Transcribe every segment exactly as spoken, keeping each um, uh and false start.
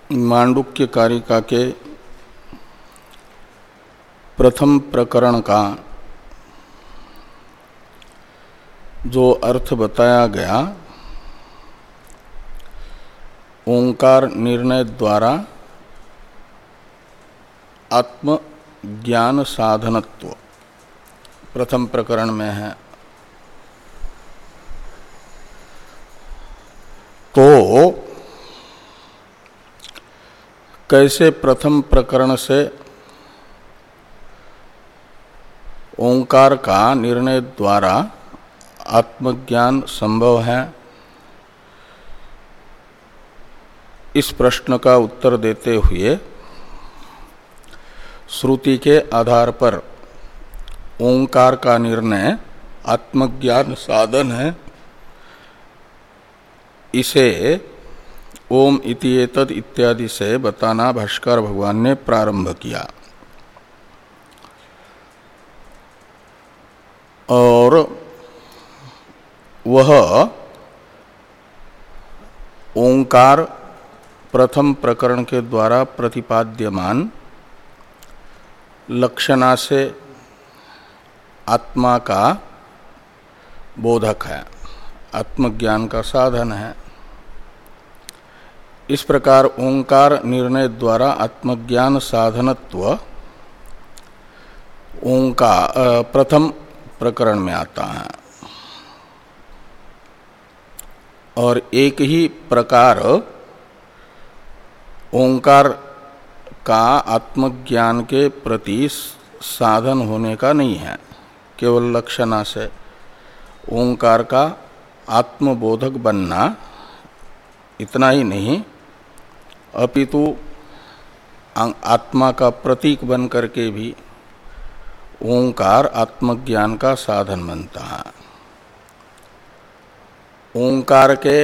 मांडुक्य कारिका के प्रथम प्रकरण का जो अर्थ बताया गया, ओंकार निर्णय द्वारा आत्मज्ञान साधनत्व प्रथम प्रकरण में है। तो कैसे प्रथम प्रकरण से ओंकार का निर्णय द्वारा आत्मज्ञान संभव है, इस प्रश्न का उत्तर देते हुए श्रुति के आधार पर ओंकार का निर्णय आत्मज्ञान साधन है, इसे ओम इति एतद इत्यादि से बताना भाष्कर भगवान ने प्रारंभ किया। और वह ओंकार प्रथम प्रकरण के द्वारा प्रतिपाद्यमान लक्षणा से आत्मा का बोधक है, आत्मज्ञान का साधन है। इस प्रकार ओंकार निर्णय द्वारा आत्मज्ञान साधनत्व ओंकार प्रथम प्रकरण में आता है। और एक ही प्रकार ओंकार का आत्मज्ञान के प्रति साधन होने का नहीं है। केवल लक्षणा से ओंकार का आत्मबोधक बनना इतना ही नहीं, अपितु आत्मा का प्रतीक बन करके भी ओंकार आत्मज्ञान का साधन बनता है। ओंकार के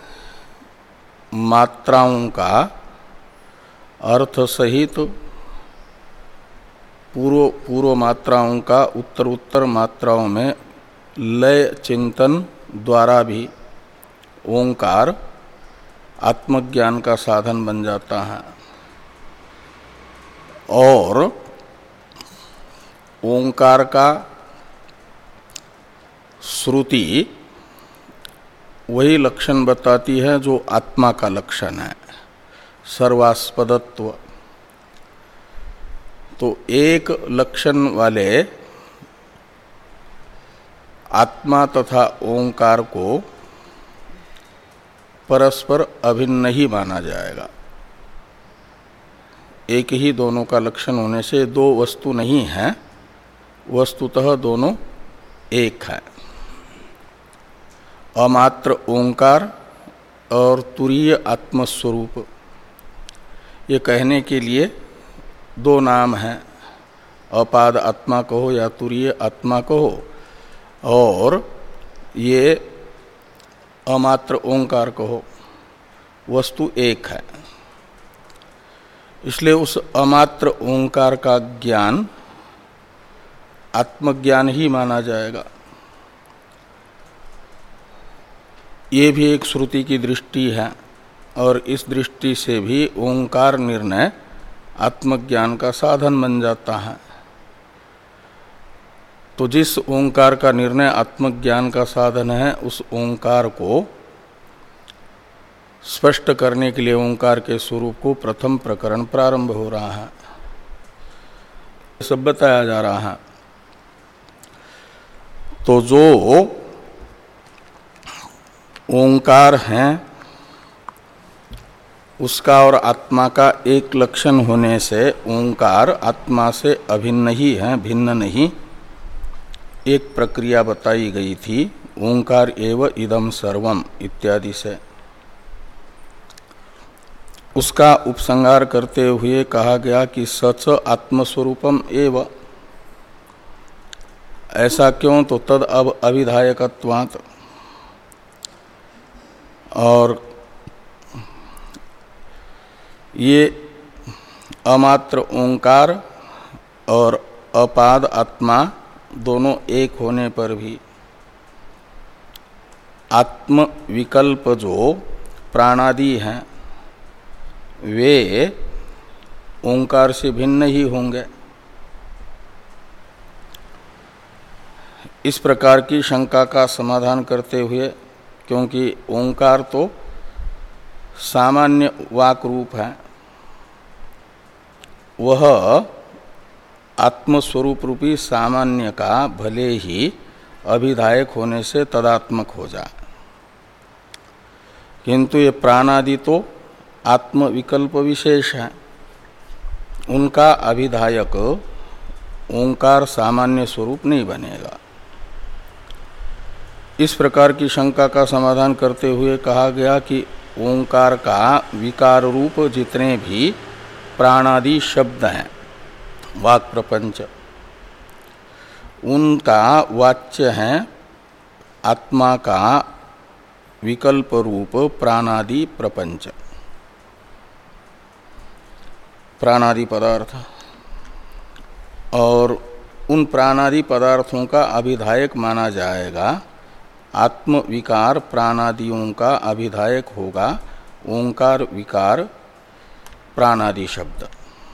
मात्राओं का अर्थ सहित पूर्व पूर्व मात्राओं का उत्तर उत्तर मात्राओं में लय चिंतन द्वारा भी ओंकार आत्मज्ञान का साधन बन जाता है। और ओंकार का श्रुति वही लक्षण बताती है जो आत्मा का लक्षण है, सर्वास्पदत्व। तो एक लक्षण वाले आत्मा तथा ओंकार को परस्पर अभिन्न ही माना जाएगा। एक ही दोनों का लक्षण होने से दो वस्तु नहीं है, वस्तुतः दोनों एक है। अमात्र ओंकार और तुरीय आत्मस्वरूप, ये कहने के लिए दो नाम हैं, अपाद आत्मा कहो या तुरीय आत्मा कहो, और ये अमात्र ओंकार कहो, वस्तु एक है। इसलिए उस अमात्र ओंकार का ज्ञान आत्मज्ञान ही माना जाएगा। ये भी एक श्रुति की दृष्टि है, और इस दृष्टि से भी ओंकार निर्णय आत्मज्ञान का साधन बन जाता है। तो जिस ओंकार का निर्णय आत्मज्ञान का साधन है, उस ओंकार को स्पष्ट करने के लिए ओंकार के स्वरूप को प्रथम प्रकरण प्रारंभ हो रहा है, सब बताया जा रहा है। तो जो ओंकार है उसका और आत्मा का एक लक्षण होने से ओंकार आत्मा से अभिन्न ही है, भिन्न नहीं। एक प्रक्रिया बताई गई थी, ओंकार एव इदम सर्वम इत्यादि से। उसका उपसंहार करते हुए कहा गया कि सच आत्मस्वरूपम एव। ऐसा क्यों? तो तद अब अविधायकत्वात्। और ये अमात्र ओंकार और अपाद आत्मा दोनों एक होने पर भी आत्म विकल्प जो प्राणादि हैं वे ओंकार से भिन्न ही होंगे। इस प्रकार की शंका का समाधान करते हुए, क्योंकि ओंकार तो सामान्य वाक रूप है, वह आत्मस्वरूप रूपी सामान्य का भले ही अभिधायक होने से तदात्मक हो जाए, किंतु ये प्राणादि तो आत्म विकल्प विशेष है, उनका अभिधायक ओंकार सामान्य स्वरूप नहीं बनेगा। इस प्रकार की शंका का समाधान करते हुए कहा गया कि ओंकार का विकार रूप जितने भी प्राणादि शब्द हैं, वाक् प्रपंच, उनका वाच्य है आत्मा का विकल्प रूप प्राणादि प्रपंच, प्राणादि पदार्थ, और उन प्राणादि पदार्थों का अभिधायक माना जाएगा, आत्म विकार प्राणादियों का अभिधायक होगा ओंकार विकार प्राणादि शब्द।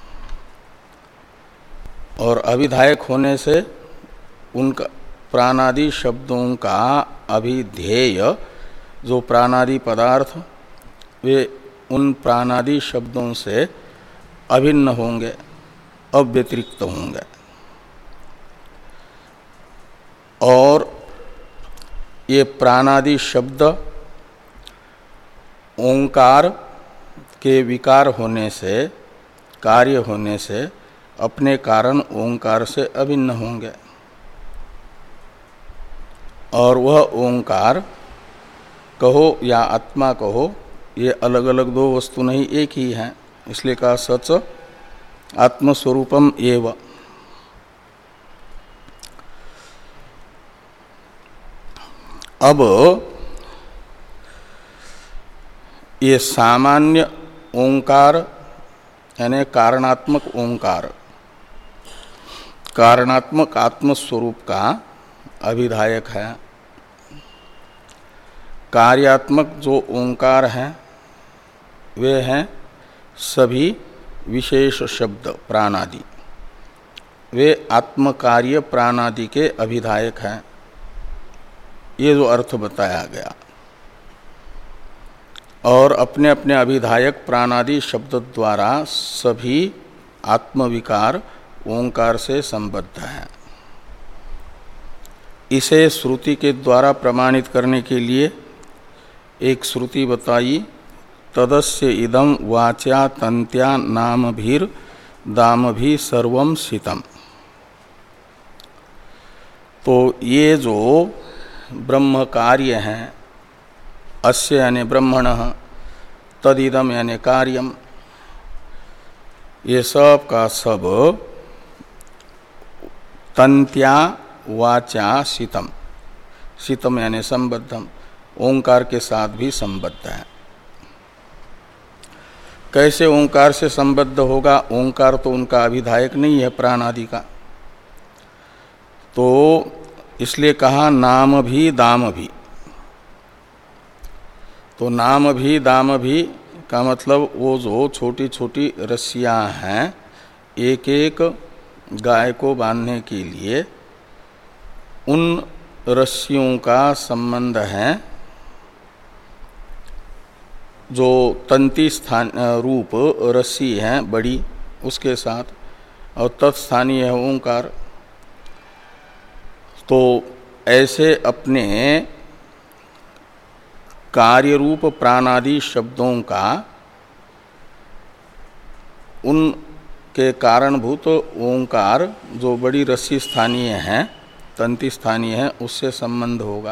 और अभिधायक होने से उनका प्राणादि शब्दों का अभिधेय जो प्राणादि पदार्थ, वे उन प्राणादि शब्दों से अभिन्न होंगे, अव्यतिरिक्त होंगे। और ये प्राणादि शब्द ओंकार के विकार होने से, कार्य होने से अपने कारण ओंकार से अभिन्न होंगे। और वह ओंकार कहो या आत्मा कहो, ये अलग अलग दो वस्तु नहीं, एक ही है। इसलिए कहा सच आत्मस्वरूपम एव। अब ये सामान्य ओंकार यानी कारणात्मक ओंकार, कारणात्मक आत्मस्वरूप का अभिधायक है। कार्यात्मक जो ओंकार हैं वे हैं सभी विशेष शब्द प्राणादि, वे आत्मकार्य प्राणादि के अभिधायक हैं। ये जो अर्थ बताया गया, और अपने अपने अभिधायक प्राणादि शब्द द्वारा सभी आत्मविकार ओंकार से संबद्ध हैं। इसे श्रुति के द्वारा प्रमाणित करने के लिए एक श्रुति बताई, तदस्य इदम वाच्या तंत्या नामभिर दामभि सर्वम सितम। तो ये जो ब्रह्म कार्य हैं, अस्य यानि ब्रह्मणः, तदिदम यानि कार्यम, ये सब का सब तंत्या वाचा सितम, सितम यानि संबद्धम, ओंकार के साथ भी संबद्ध है। कैसे ओंकार से संबद्ध होगा? ओंकार तो उनका अभिधायक नहीं है प्राणादि का, तो इसलिए कहा नाम भी दाम भी। तो नाम भी दाम भी का मतलब वो जो छोटी छोटी रस्सियां हैं, एक एक गाय को बांधने के लिए उन रस्सियों का संबंध है जो तंती स्थान रूप रस्सी है बड़ी, उसके साथ, और तत्स्थानीय है ओंकार। तो ऐसे अपने कार्य रूप प्राणादि शब्दों का उनके कारणभूत ओंकार जो बड़ी रस्सी स्थानीय है, तंती स्थानीय है, उससे संबंध होगा।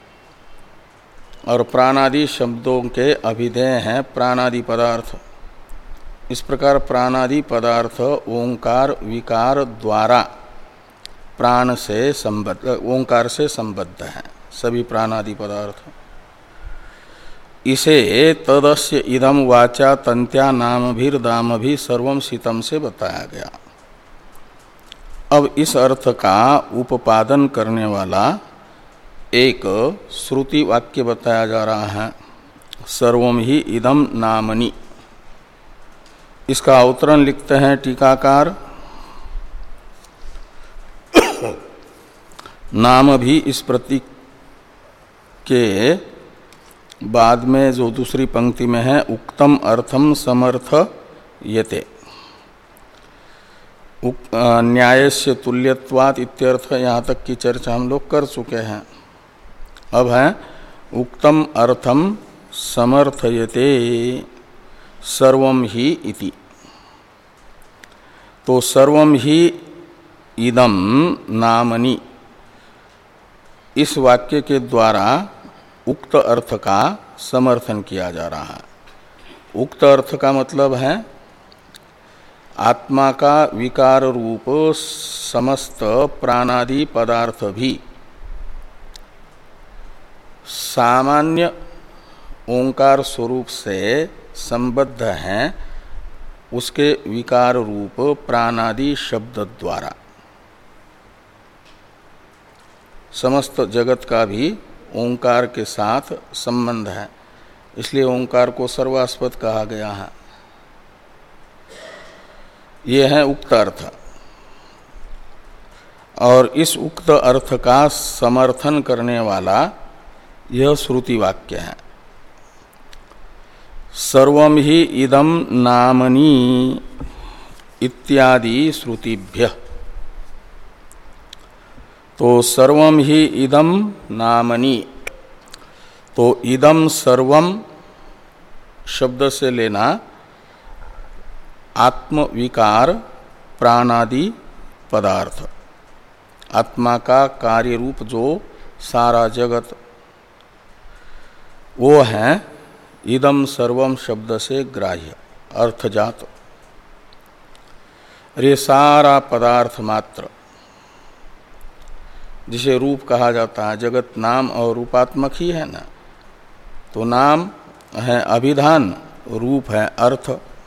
और प्राणादि शब्दों के अभिधेय हैं प्राणादि पदार्थ। इस प्रकार प्राणादि पदार्थ ओंकार विकार द्वारा प्राण से संबद्ध, ओंकार से संबद्ध हैं सभी प्राणादि पदार्थ। इसे तदस्य इदम वाचा तंत्या नामभिर दामभि सर्वम सितम से बताया गया। अब इस अर्थ का उपादन करने वाला एक श्रुति वाक्य बताया जा रहा है, सर्वम ही इदम नामनि। इसका अवतरण लिखते हैं टीकाकार। नाम भी इस प्रतीक के बाद में जो दूसरी पंक्ति में है, उक्तम अर्थम समर्थ यते, न्यायस्य तुल्यत्वात् इत्यर्थ, यहाँ तक की चर्चा हम लोग कर चुके हैं। अब है उक्तम अर्थम समर्थयते सर्वम ही इति। तो सर्वम ही इदम नामनि, इस वाक्य के द्वारा उक्त अर्थ का समर्थन किया जा रहा है। उक्त अर्थ का मतलब है आत्मा का विकार रूप समस्त प्राणादि पदार्थ भी सामान्य ओंकार स्वरूप से संबद्ध हैं उसके विकार रूप प्राणादि शब्द द्वारा। समस्त जगत का भी ओंकार के साथ संबंध है, इसलिए ओंकार को सर्वास्पद कहा गया है। ये है उक्त अर्थ। और इस उक्त अर्थ का समर्थन करने वाला यह श्रुति वाक्य है, सर्वम ही इदम नामनि इत्यादि श्रुतिभ्य। तो सर्वम ही इदम नामनि, तो इदम सर्वम शब्द से लेना आत्मविकार प्राणादि पदार्थ, आत्मा का कार्य रूप जो सारा जगत, वो है इदम सर्वम शब्द से ग्राह्य अर्थजात। ये सारा पदार्थ मात्र, जिसे रूप कहा जाता है, जगत नाम और रूपात्मक ही है ना। तो नाम है अभिधान, रूप है अर्थ।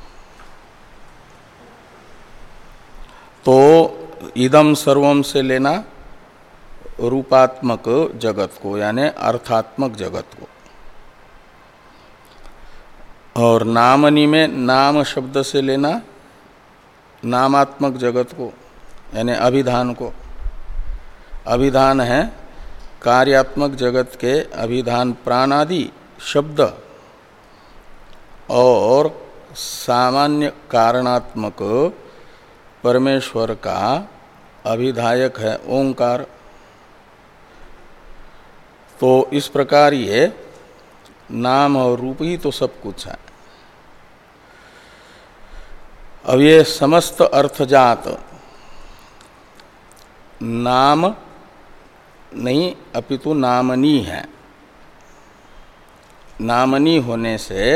तो इदम सर्वम से लेना रूपात्मक जगत को, यानी अर्थात्मक जगत को। और नामनि में नाम शब्द से लेना नामात्मक जगत को, यानी अभिधान को। अभिधान है कार्यात्मक जगत के अभिधान प्राणादि शब्द, और सामान्य कारणात्मक परमेश्वर का अभिधायक है ओंकार। तो इस प्रकार ये नाम और रूप ही तो सब कुछ है। अब ये समस्त अर्थजात नाम नहीं अपितु नामनी है। नामनी होने से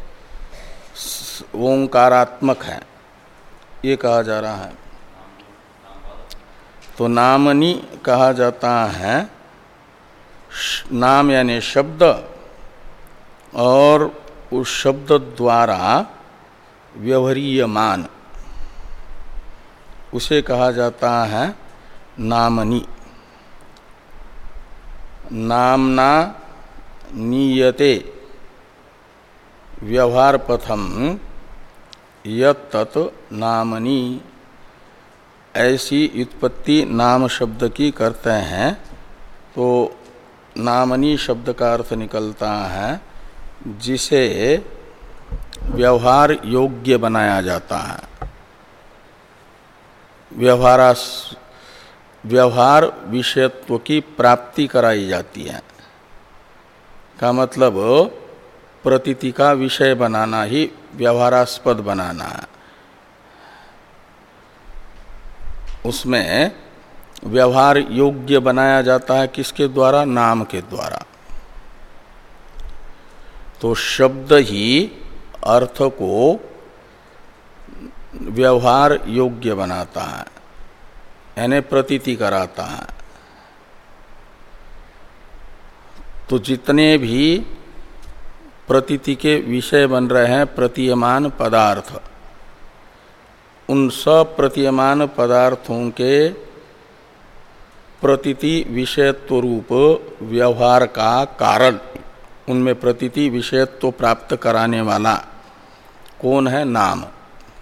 ओंकारात्मक है, ये कहा जा रहा है। तो नामनी कहा जाता है नाम यानी शब्द, और उस शब्द द्वारा व्यवहारीयमान, उसे कहा जाता है नामनी। नामना नीयते व्यवहार पथम यत् नामनी, ऐसी उत्पत्ति नाम शब्द की करते हैं। तो नामनी शब्द का अर्थ निकलता है जिसे व्यवहार योग्य बनाया जाता है। व्यवहारास व्यवहार विषयत्व की प्राप्ति कराई जाती है, का मतलब प्रतीति का विषय बनाना ही व्यवहारास्पद बनाना है। उसमें व्यवहार योग्य बनाया जाता है किसके द्वारा? नाम के द्वारा। तो शब्द ही अर्थ को व्यवहार योग्य बनाता है, यानी प्रतीति कराता है। तो जितने भी प्रतीति के विषय बन रहे हैं प्रतीयमान पदार्थ, उन सब प्रतीयमान पदार्थों के प्रतीति विषयत्व रूप व्यवहार का कारण, उनमें प्रतीति विषयत्व प्राप्त कराने वाला कौन है? नाम।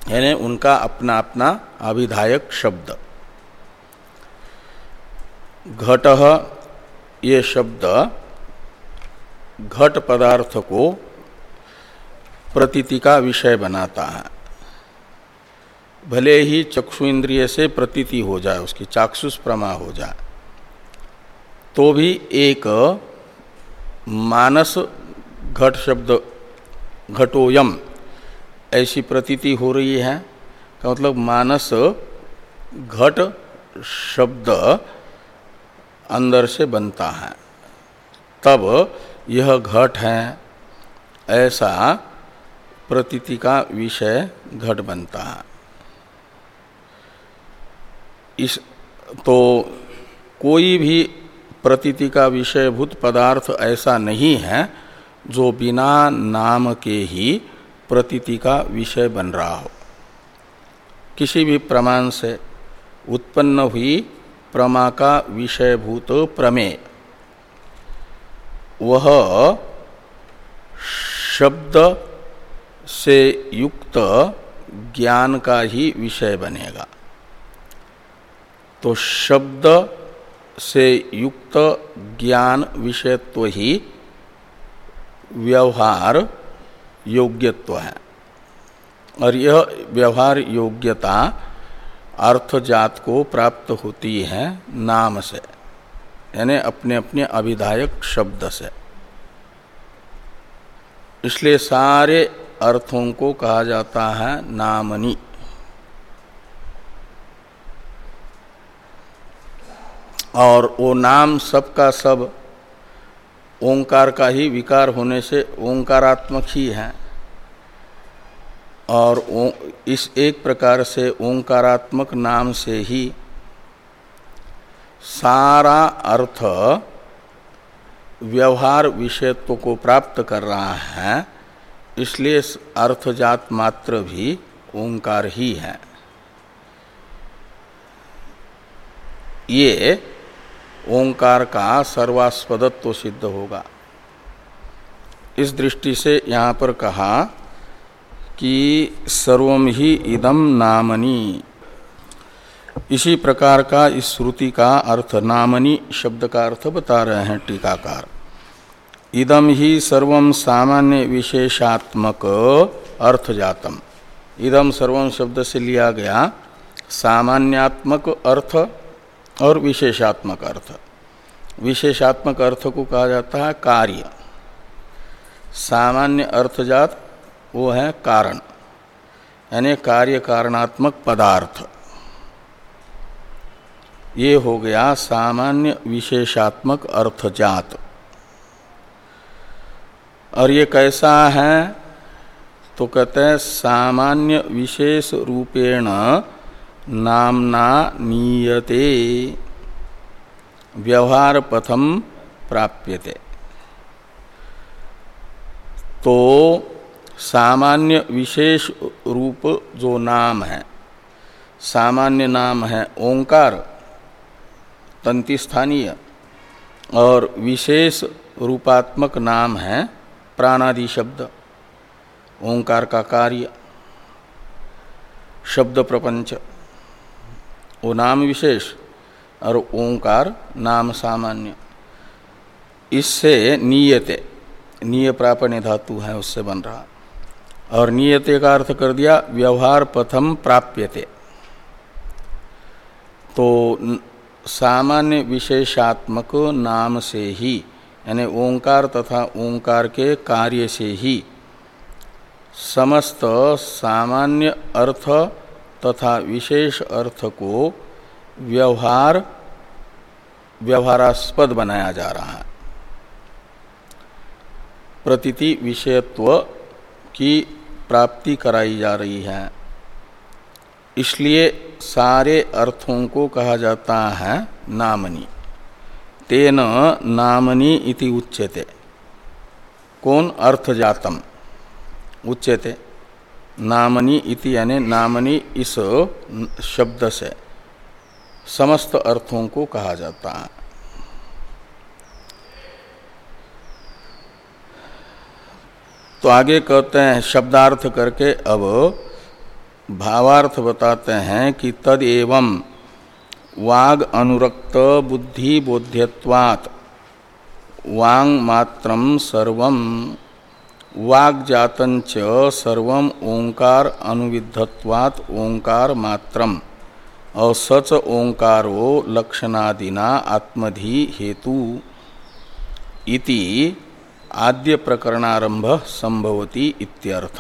यानी उनका अपना अपना अभिधायक शब्द। घटः ये शब्द घट पदार्थ को प्रतीति का विषय बनाता है। भले ही चक्षु इंद्रिय से प्रतीति हो जाए, उसकी चाक्षुष प्रमा हो जाए, तो भी एक मानस घट शब्द घटोयम ऐसी प्रतीति हो रही है का मतलब मानस घट शब्द अंदर से बनता है, तब यह घट है ऐसा प्रतीति का विषय घट बनता है। इस तो कोई भी प्रतीति का विषयभूत पदार्थ ऐसा नहीं है जो बिना नाम के ही प्रतीति का विषय बन रहा हो। किसी भी प्रमाण से उत्पन्न हुई प्रमा का विषयभूत प्रमेय वह शब्द से युक्त ज्ञान का ही विषय बनेगा। तो शब्द से युक्त ज्ञान विषयत्व ही व्यवहार योग्यत्व है, और यह व्यवहार योग्यता अर्थजात को प्राप्त होती है नाम से, यानी अपने अपने अभिधायक शब्द से। इसलिए सारे अर्थों को कहा जाता है नामनी। और वो नाम सब का सब ओंकार का ही विकार होने से ओंकारात्मक ही है, और इस एक प्रकार से ओंकारात्मक नाम से ही सारा अर्थ व्यवहार विषयत्व को प्राप्त कर रहा है। इसलिए अर्थजात मात्र भी ओंकार ही है। ये ओंकार का सर्वास्पदत्व सिद्ध होगा। इस दृष्टि से यहाँ पर कहा कि सर्वम ही इदम नामनी। इसी प्रकार का इस श्रुति का अर्थ नामनी शब्द का अर्थ बता रहे हैं टीकाकार। इदम ही सर्वम सामान्य विशेषात्मक अर्थ जातम। इदम सर्वम शब्द से लिया गया सामान्यात्मक अर्थ और विशेषात्मक अर्थ। विशेषात्मक अर्थ को कहा जाता है कार्य। सामान्य अर्थजात वो है कारण, यानी कार्य कारणात्मक पदार्थ। ये हो गया सामान्य विशेषात्मक अर्थजात। और ये कैसा है तो कहते हैं सामान्य विशेष रूपेण नामना नीयते व्यवहार पथम प्राप्यते। तो सामान्य विशेष रूप जो नाम है, सामान्य नाम है ओंकार तंति स्थानीय, और विशेष रूपात्मक नाम है प्राणादि शब्द। ओंकार का कार्य शब्द प्रपंच वो नाम विशेष, और ओंकार नाम सामान्य। इससे नीयते, नीय प्रापण्य धातु है उससे बन रहा, और नीयते का अर्थ कर दिया व्यवहार पथम प्राप्यते। तो सामान्य विशेषात्मक नाम से ही, यानी ओंकार तथा ओंकार के कार्य से ही समस्त सामान्य अर्थ तथा विशेष अर्थ को व्यवहार व्यवहारास्पद बनाया जा रहा है। प्रतीति विषयत्व की प्राप्ति कराई जा रही है। इसलिए सारे अर्थों को कहा जाता है नामनी। तेन नामनी इति उच्यते। कौन? अर्थजातम उच्यते। नामनी इति यानी नामनी इस शब्द से समस्त अर्थों को कहा जाता है। तो आगे कहते हैं शब्दार्थ करके अब भावार्थ बताते हैं कि तद एवं वाग अनुरक्त बुद्धि बोध्यत्वात् वांग मात्रम सर्वम वाग जातंच सर्वम ओंकार अनुविद्धत्वात् ओंकार मात्रम और सच ओंकारो लक्षणादिना आत्मधि हेतु इति आद्य प्रकरणारंभ संभवति इत्यर्थ।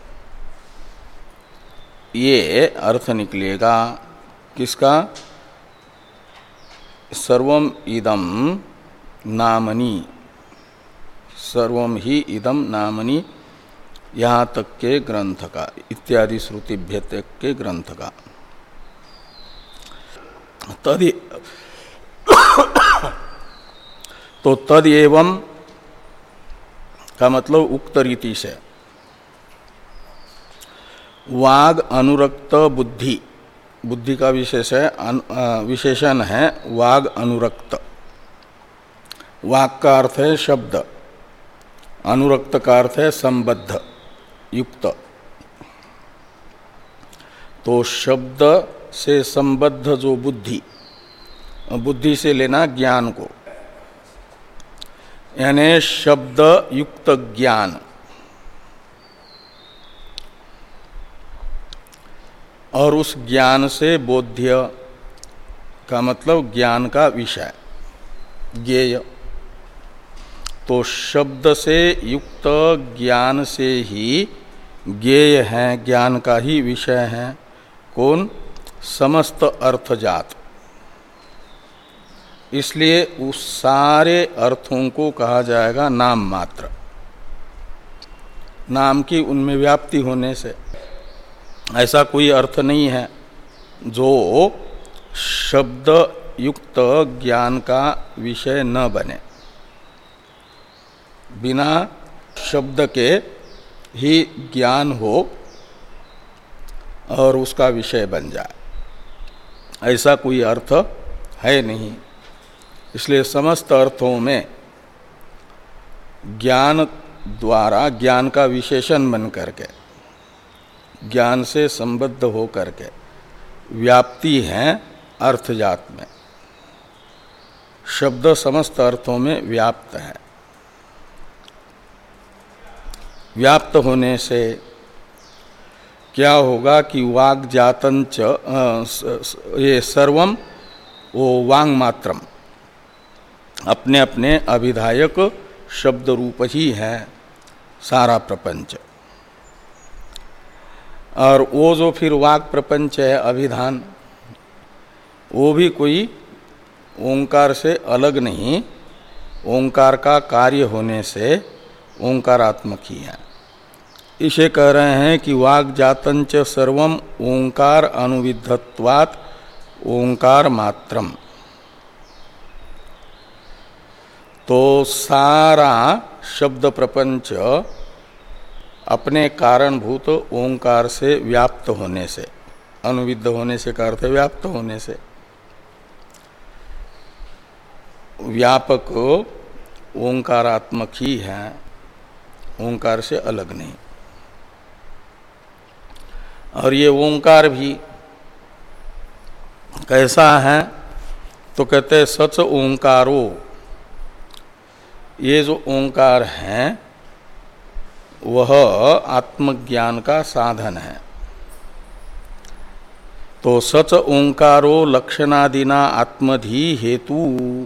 ये अर्थ निकलेगा किसका? सर्वम इदम नामनी, सर्वम ही इदम नामनी यहाँ तक के ग्रंथ का, इत्यादि श्रुतिभ्य तक के ग्रंथ का। तद तो तद एवं का मतलब उक्त रीति से वाग अनुरक्त बुद्धि, बुद्धि का विशेष है, विशेषण है वाग अनुरक्त। वाग का अर्थ है शब्द, अनुरक्त का अर्थ है संबद्ध युक्त। तो शब्द से संबद्ध जो बुद्धि, बुद्धि से लेना ज्ञान को, यानी शब्द युक्त ज्ञान, और उस ज्ञान से बोध्य का मतलब ज्ञान का विषय ज्ञेय। तो शब्द से युक्त ज्ञान से ही ज्ञेय है, ज्ञान का ही विषय है कौन? समस्त अर्थजात। इसलिए उस सारे अर्थों को कहा जाएगा नाम मात्र, नाम की उनमें व्याप्ति होने से। ऐसा कोई अर्थ नहीं है जो शब्द युक्त ज्ञान का विषय न बने, बिना शब्द के ही ज्ञान हो और उसका विषय बन जाए, ऐसा कोई अर्थ है नहीं। इसलिए समस्त अर्थों में ज्ञान द्वारा, ज्ञान का विशेषण बन करके, ज्ञान से संबद्ध हो करके व्याप्ति है अर्थजात में। शब्द समस्त अर्थों में व्याप्त है। व्याप्त होने से क्या होगा कि वाग जातंच, ये सर्वम वो वांग मात्रम, अपने अपने अभिधायक शब्द रूप ही है सारा प्रपंच। और वो जो फिर वाग प्रपंच है अभिधान, वो भी कोई ओंकार से अलग नहीं, ओंकार का कार्य होने से ओंकारात्मक ही है। इसे कह रहे हैं कि वाग जातंच सर्वम ओंकार अनुविद्धत्वात् ओंकार मात्रम। तो सारा शब्द प्रपंच अपने कारणभूत ओंकार से व्याप्त होने से, अनुविद्ध होने से का अर्थ व्याप्त होने से, व्यापक ओंकारात्मक ही है, ओंकार से अलग नहीं। और ये ओंकार भी कैसा है? तो कहते हैं सच ओंकारो, ये जो ओंकार है वह आत्मज्ञान का साधन है। तो सच ओंकारो लक्षणादिना आत्मधि हेतु,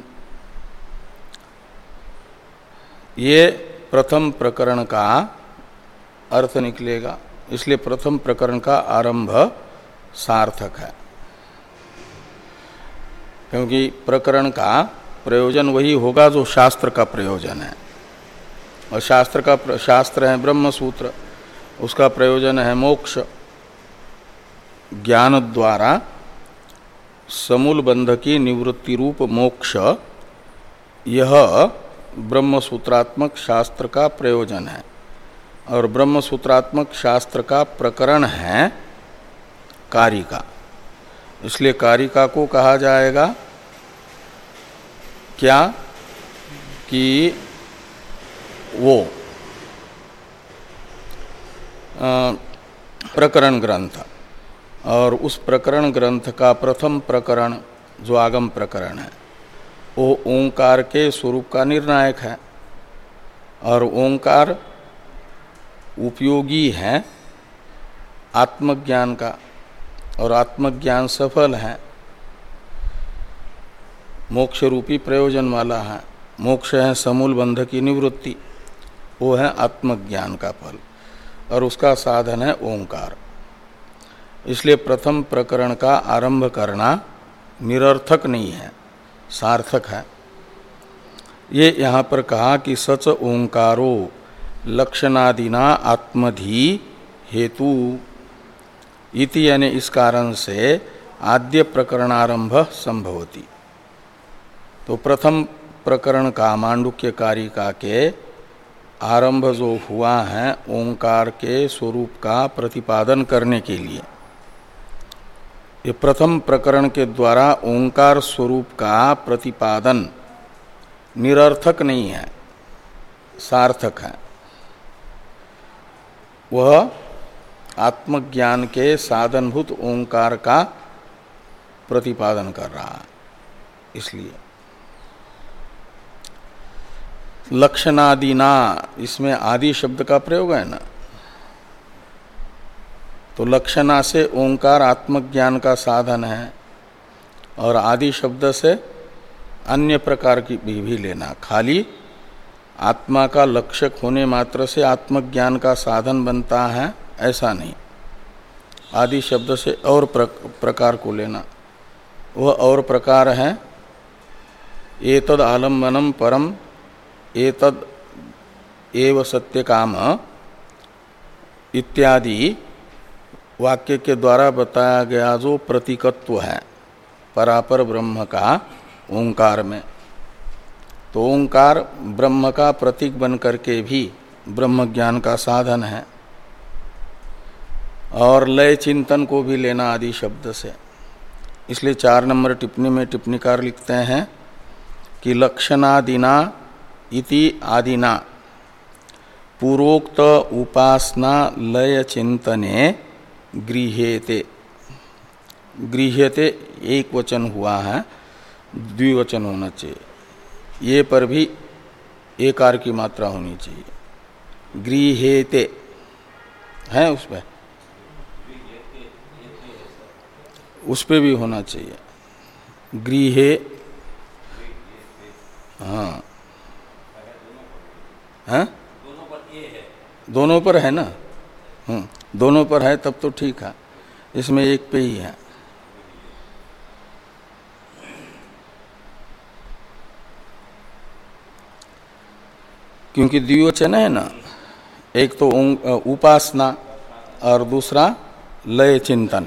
ये प्रथम प्रकरण का अर्थ निकलेगा। इसलिए प्रथम प्रकरण का आरंभ सार्थक है, क्योंकि प्रकरण का प्रयोजन वही होगा जो शास्त्र का प्रयोजन है। और शास्त्र का शास्त्र है ब्रह्म सूत्र, उसका प्रयोजन है मोक्ष। ज्ञान द्वारा समूल बंध की निवृत्ति रूप मोक्ष, यह ब्रह्म सूत्रात्मक शास्त्र का प्रयोजन है। और ब्रह्म सूत्रात्मक शास्त्र का प्रकरण है कारिका। इसलिए कारिका को कहा जाएगा क्या कि वो प्रकरण ग्रंथ, और उस प्रकरण ग्रंथ का प्रथम प्रकरण जो आगम प्रकरण है वो ओंकार के स्वरूप का निर्णायक है, और ओंकार उपयोगी है आत्मज्ञान का, और आत्मज्ञान सफल है, मोक्ष रूपी प्रयोजन वाला है। मोक्ष है समूल बंध की निवृत्ति, वो है आत्मज्ञान का फल, और उसका साधन है ओंकार। इसलिए प्रथम प्रकरण का आरंभ करना निरर्थक नहीं है, सार्थक है। ये यहाँ पर कहा कि सच ओंकारो लक्षणादिना आत्मधि हेतु इति, यानी इस कारण से आद्य प्रकरणारंभ संभवति। तो प्रथम प्रकरण का मांडुक्य कारिका के आरंभ जो हुआ है ओंकार के स्वरूप का प्रतिपादन करने के लिए, ये प्रथम प्रकरण के द्वारा ओंकार स्वरूप का प्रतिपादन निरर्थक नहीं है, सार्थक है। वह आत्मज्ञान के साधनभूत ओंकार का प्रतिपादन कर रहा है। इसलिए लक्षणादिना, इसमें आदि शब्द का प्रयोग है ना, तो लक्षणा से ओंकार आत्मज्ञान का साधन है, और आदि शब्द से अन्य प्रकार की भी, भी लेना। खाली आत्मा का लक्षक होने मात्र से आत्मज्ञान का साधन बनता है ऐसा नहीं, आदि शब्द से और प्रकार को लेना। वह और प्रकार है एतद आलम्बनम परम एतद एव सत्य काम इत्यादि वाक्य के द्वारा बताया गया जो प्रतीकत्व है परापर ब्रह्म का ओंकार में, तो ओंकार ब्रह्म का प्रतीक बन करके भी ब्रह्म ज्ञान का साधन है। और लय चिंतन को भी लेना आदि शब्द से। इसलिए चार नंबर टिप्पणी में टिप्पणीकार लिखते हैं कि लक्षणादिना इति आदिना पूर्वोक्त उपासना लय चिंतने गृह्यते। गृह्यते एक वचन हुआ है, द्विवचन होना चाहिए, ये पर भी एकार की मात्रा होनी चाहिए। गृह्यते है उसमें, उस पे भी होना चाहिए गृहे। हाँ है, दोनों पर है ना, हम्म दोनों पर है तब तो ठीक है, इसमें एक पे ही है। क्योंकि द्विवचन है ना, एक तो उपासना और दूसरा लय चिंतन।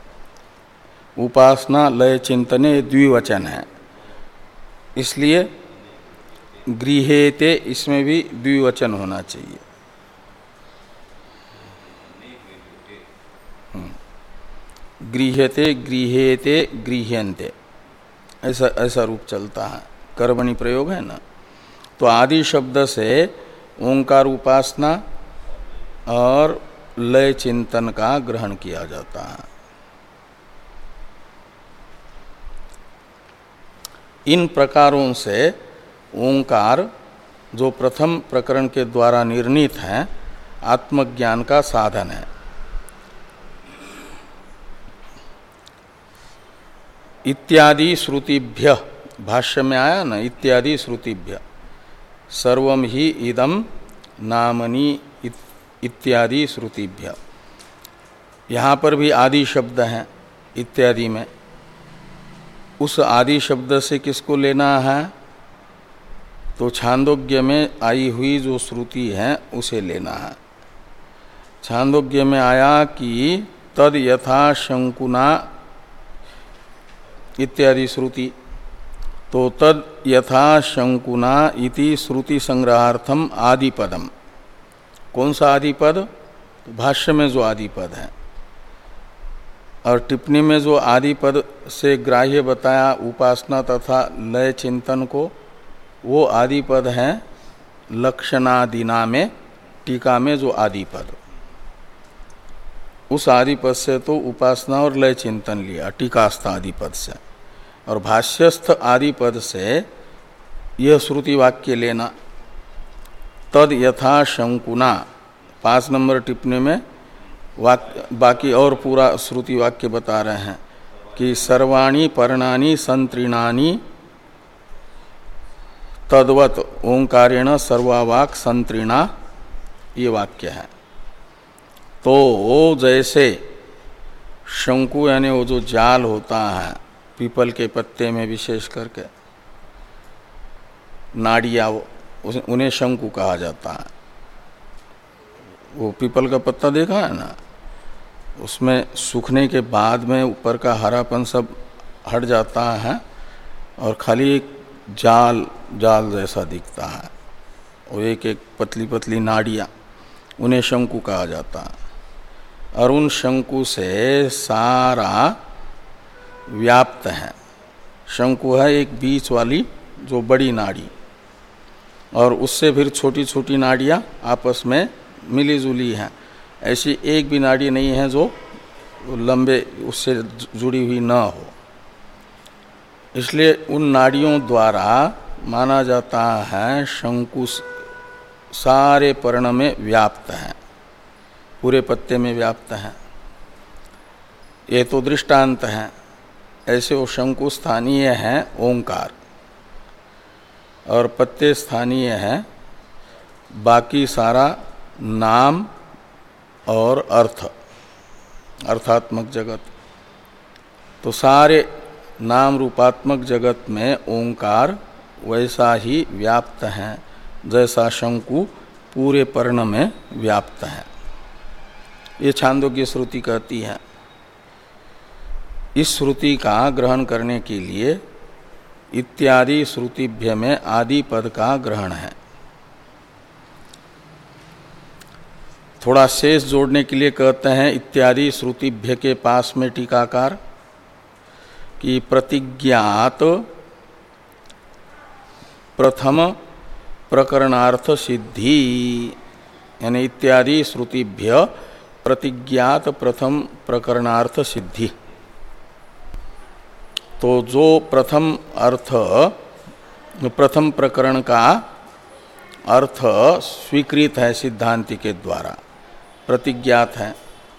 उपासना लय चिंतने द्विवचन है, इसलिए गृह्यते इसमें भी द्विवचन होना चाहिए। गृह्यते गृह्यते गृह्यन्ते, ऐसा ऐसा रूप चलता है, कर्मणि प्रयोग है ना। तो आदि शब्द से ओंकार उपासना और लय चिंतन का ग्रहण किया जाता है। इन प्रकारों से ओंकार जो प्रथम प्रकरण के द्वारा निर्णीत है आत्मज्ञान का साधन है। इत्यादि श्रुतिभ्य, भाष्य में आया ना, इत्यादि श्रुतिभ्य सर्वम ही इदम नामनी इत्यादि श्रुतिभ्य। यहाँ पर भी आदि शब्द हैं इत्यादि में। उस आदि शब्द से किसको लेना है, तो छांदोग्य में आई हुई जो श्रुति है उसे लेना है। छांदोग्य में आया कि तद यथा शंकुना इत्यादि श्रुति, तो तद यथा शंकुना इति श्रुति संग्रहार्थम आदिपदम। कौन सा आदिपद, तो भाष्य में जो आदिपद है, और टिप्पणी में जो आदिपद से ग्राह्य बताया उपासना तथा लय चिंतन को, वो आदिपद है लक्षणादिना में, टीका में जो आदिपद। उस आदिपद से तो उपासना और लय चिंतन लिया, टीकास्थ आदिपद से, और भाष्यस्थ आदिपद से यह श्रुति वाक्य लेना। तद यथा शंकुना, पांच नंबर टिप्पणी में वाक्य, बाकी और पूरा श्रुति वाक्य बता रहे हैं कि सर्वाणी पर्णानि संतृणानि तद्वत ओंकारेण सर्वावाक संतृणा, ये वाक्य है। तो जैसे शंकु यानी वो जो जाल होता है पीपल के पत्ते में, विशेष करके नाड़िया, उन्हें शंकु कहा जाता है। वो पीपल का पत्ता देखा है ना, उसमें सूखने के बाद में ऊपर का हरापन सब हट जाता है और खाली एक जाल जाल जैसा दिखता है, और एक एक पतली पतली नाड़ियाँ, उन्हें शंकु कहा जाता है। और उन शंकु से सारा व्याप्त है। शंकु है एक बीच वाली जो बड़ी नाड़ी, और उससे फिर छोटी छोटी नाड़ियाँ आपस में मिली जुली हैं। ऐसी एक भी नाड़ी नहीं है जो लंबे उससे जुड़ी हुई न हो। इसलिए उन नाड़ियों द्वारा माना जाता है शंकु सारे पर्ण में व्याप्त है, पूरे पत्ते में व्याप्त है। ये तो दृष्टांत है। ऐसे वो शंकु स्थानीय है ओंकार, और पत्ते स्थानीय है बाकी सारा नाम और अर्थ, अर्थात्मक जगत। तो सारे नाम रूपात्मक जगत में ओंकार वैसा ही व्याप्त है जैसा शंकु पूरे पर्ण में व्याप्त है। ये छांदोग्य श्रुति कहती है। इस श्रुति का ग्रहण करने के लिए इत्यादि श्रुतिभ्य में आदि पद का ग्रहण है। थोड़ा शेष जोड़ने के लिए कहते हैं इत्यादि श्रुतिभ्य के पास में टीकाकार कि प्रतिज्ञात प्रथम प्रकरणार्थ सिद्धि, यानी इत्यादि श्रुतिभ्य प्रतिज्ञात प्रथम प्रकरणार्थ सिद्धि। तो जो प्रथम अर्थ, प्रथम प्रकरण का अर्थ स्वीकृत है सिद्धांति के द्वारा, प्रतिज्ञात है।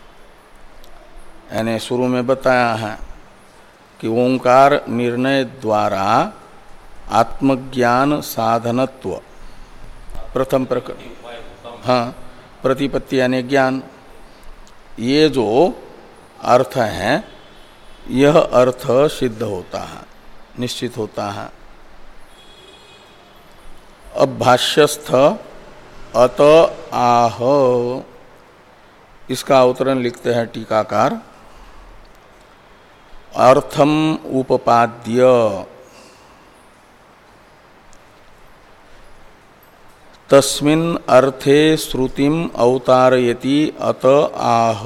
यानी शुरू में बताया है कि ओंकार निर्णय द्वारा आत्मज्ञान साधनत्व प्रथम प्रकरण, हाँ, प्रतिपत्ति यानी ज्ञान, ये जो अर्थ है यह अर्थ सिद्ध होता है, निश्चित होता है। अब भाष्यस्थ अत आह, इसका अवतरण लिखते हैं टीकाकार, अर्थम उपपाद्य तस्मिन् अर्थे श्रुतिम अवतारयति अत आह।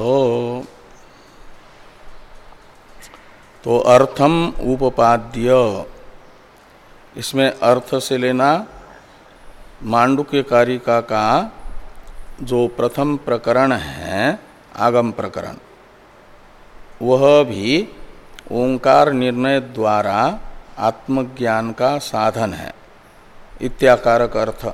तो अर्थम उपपाद्य, इसमें अर्थ से लेना मांडुक्य कारिका का जो प्रथम प्रकरण है आगम प्रकरण, वह भी ओंकार निर्णय द्वारा आत्मज्ञान का साधन है। इत्याकारक अर्थ,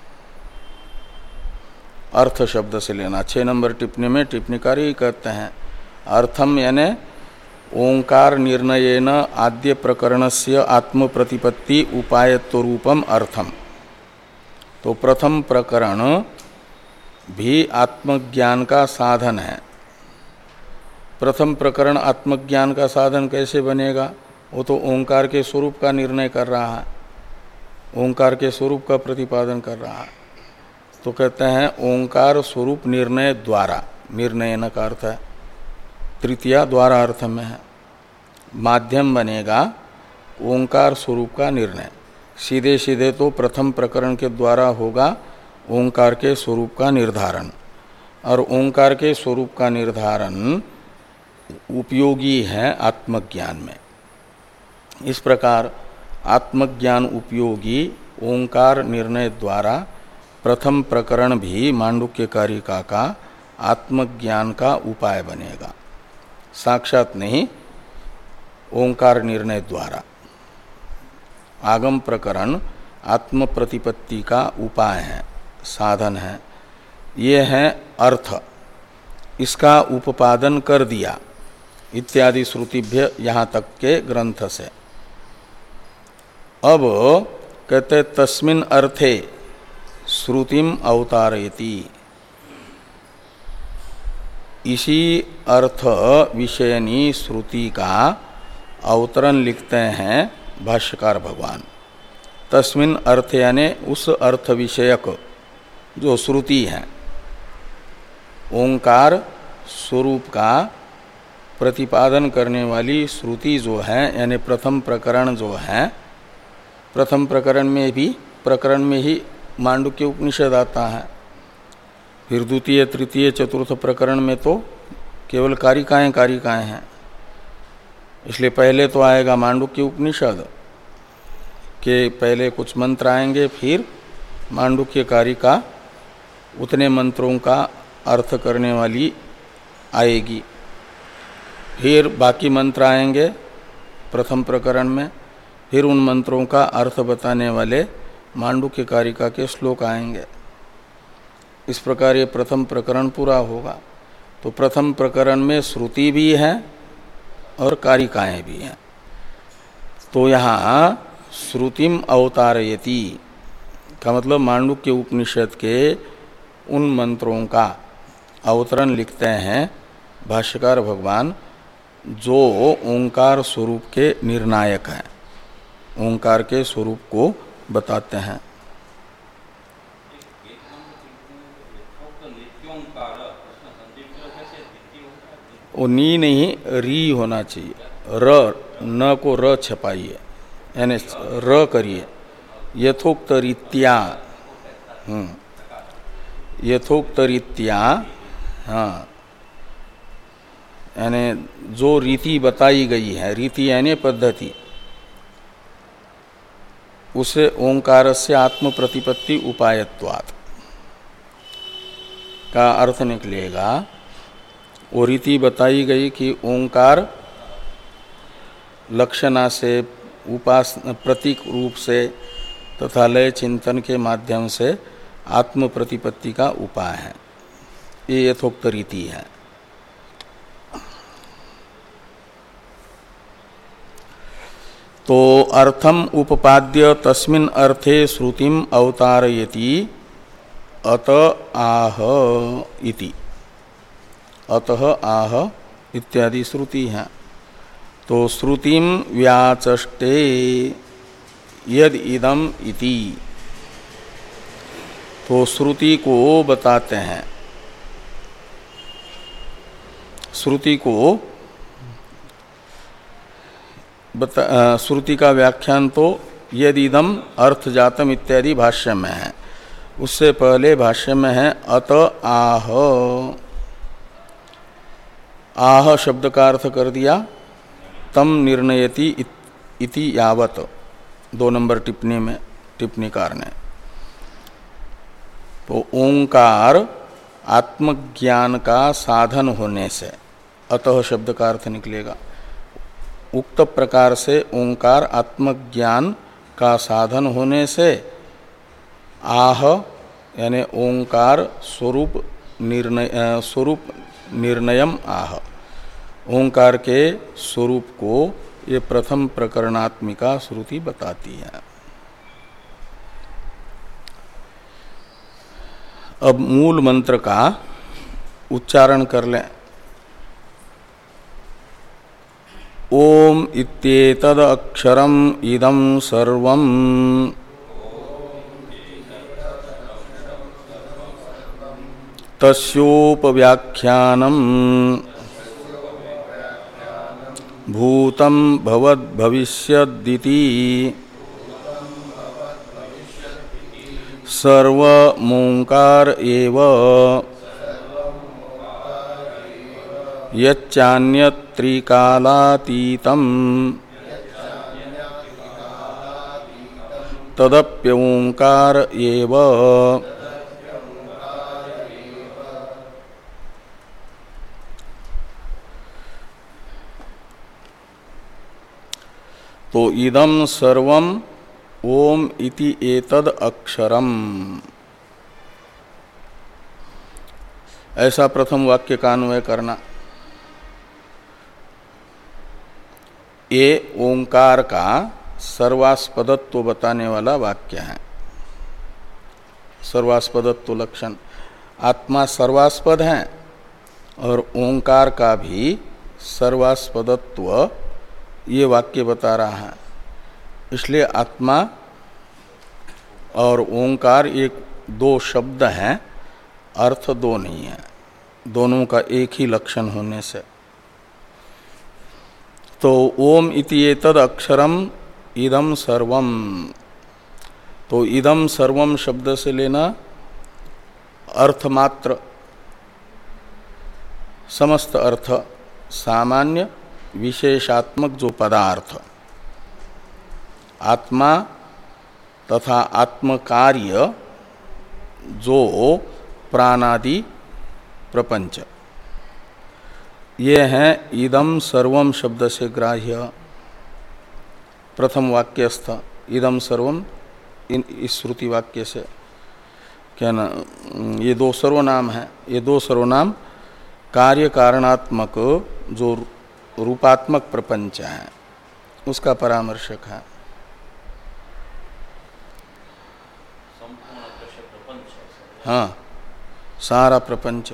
अर्थ शब्द से लेना। छह नंबर टिप्पणी में टिप्पणीकारी कहते हैं अर्थम यानी ओंकार निर्णयेन आद्य प्रकरणस्य आत्म प्रतिपत्ति उपायत्व रूपम अर्थम। तो प्रथम प्रकरण भी आत्मज्ञान का साधन है। प्रथम प्रकरण आत्मज्ञान का साधन कैसे बनेगा? वो तो ओंकार के स्वरूप का निर्णय कर रहा है, ओंकार के स्वरूप का प्रतिपादन कर रहा है। तो कहते हैं ओंकार स्वरूप निर्णय द्वारा, निर्णयन का अर्थ है तृतीया द्वारा अर्थ में है, माध्यम बनेगा ओंकार स्वरूप का निर्णय। सीधे सीधे तो प्रथम प्रकरण के द्वारा होगा ओंकार के स्वरूप का निर्धारण, और ओंकार के स्वरूप का निर्धारण उपयोगी है आत्मज्ञान में। इस प्रकार आत्मज्ञान उपयोगी ओंकार निर्णय द्वारा प्रथम प्रकरण भी मांडुक्य कारिका का आत्मज्ञान का उपाय बनेगा, साक्षात नहीं, ओंकार निर्णय द्वारा। आगम प्रकरण आत्म प्रतिपत्ति का उपाय है, साधन है। ये है अर्थ, इसका उपादन कर दिया इत्यादि श्रुतिभ्य यहाँ तक के ग्रंथ से। अब कहते तस्मिन् अर्थे श्रुतिम अवतारयति, इसी अर्थ विषयनी श्रुति का अवतरण लिखते हैं भाष्यकार भगवान। तस्मिन् अर्थ यानी उस अर्थ विषयक जो श्रुति है, ओंकार स्वरूप का प्रतिपादन करने वाली श्रुति जो है, यानी प्रथम प्रकरण जो है, प्रथम प्रकरण में भी प्रकरण में ही मांडुक्य उपनिषद आता है। फिर द्वितीय तृतीय चतुर्थ प्रकरण में तो केवल कारिकाएं कारिकाएं हैं। इसलिए पहले तो आएगा मांडुक्य उपनिषद के पहले कुछ मंत्र आएंगे, फिर मांडुक्य कारिका उतने मंत्रों का अर्थ करने वाली आएगी, फिर बाकी मंत्र आएंगे प्रथम प्रकरण में, फिर उन मंत्रों का अर्थ बताने वाले मांडुक्य कारिका के श्लोक आएंगे। इस प्रकार ये प्रथम प्रकरण पूरा होगा। तो प्रथम प्रकरण में श्रुति भी है और कारिकाएं भी हैं। तो यहाँ श्रुतिम अवतारयति का मतलब मांडुक्य उपनिषद के उन मंत्रों का अवतरण लिखते हैं भाष्यकार भगवान, जो ओंकार स्वरूप के निर्णायक हैं, ओंकार के स्वरूप को बताते हैं। वो नी नहीं री होना चाहिए, र न को र छपाइए, यानी र करिए, यथोक्त रीत्या, यथोक्त रीत्या, हाँ, यानी जो रीति बताई गई है, रीति यानी पद्धति, उसे ओंकार से आत्म प्रतिपत्ति उपायत्वात् का अर्थ निकलेगा। वो रीति बताई गई कि ओंकार लक्षणा से, उपासना प्रतीक रूप से तथा लय चिंतन के माध्यम से आत्म प्रतिपत्ति का उपाय है। ये यथोक्त रीति है। तो अर्थम उपपाद्य तस्मिन् अर्थे श्रुतिम अवतारयति अत आह इति, अतः आह इत्यादि श्रुति है। तो श्रुतिम व्याचष्टे यद इदम इति, तो श्रुति को बताते हैं, श्रुति को बता, श्रुति का व्याख्यान तो यदिदम अर्थ जातम इत्यादि भाष्य में है। उससे पहले भाष्य में है अत आह, आह शब्द का अर्थ कर दिया तम निर्णयति इति यावत, दो नंबर टिप्पणी में टिप्पणीकार ने। तो ओंकार आत्मज्ञान का साधन होने से अतः शब्द का अर्थ निकलेगा। उक्त प्रकार से ओंकार आत्मज्ञान का साधन होने से आह यानी ओंकार स्वरूप निर्णय स्वरूप निर्णयम आह, ओंकार के स्वरूप को ये प्रथम प्रकरणात्मिका श्रुति बताती है। अब मूल मंत्र का उच्चारण कर लें। ओम इत्येतद अक्षरम इदं सर्वं तस्योपव्याख्यानम् भूतं भवद्भविष्यदिति सर्वमोंकार एव यच्चान्यत्रिकालातीतं तदप्योंकार एव। तो इदम सर्वम ओम इति एतद अक्षरम, ऐसा प्रथम वाक्य का अन्वय करना। ये ओंकार का सर्वास्पदत्व बताने वाला वाक्य है। सर्वास्पदत्व लक्षण, आत्मा सर्वास्पद है और ओंकार का भी सर्वास्पदत्व ये वाक्य बता रहा है। इसलिए आत्मा और ओंकार एक दो शब्द हैं, अर्थ दो नहीं है, दोनों का एक ही लक्षण होने से। तो ओम इति एतद अक्षरम इदम सर्वम, तो इदम सर्वम शब्द से लेना अर्थमात्र, समस्त अर्थ, सामान्य विशेषात्मक जो पदार्थ, आत्मा तथा आत्मकार्य जो प्राणादि प्रपंच, ये हैं इदम सर्वम शब्द से ग्राह्य। प्रथम वाक्यस्थ इदम सर्वम, इन इस श्रुति वाक्य से क्या ना, ये दो सर्वनाम हैं। ये दो सर्वनाम कार्य कारणात्मक जो रूपात्मक प्रपंच है उसका परामर्शक है। हाँ, सारा प्रपंच,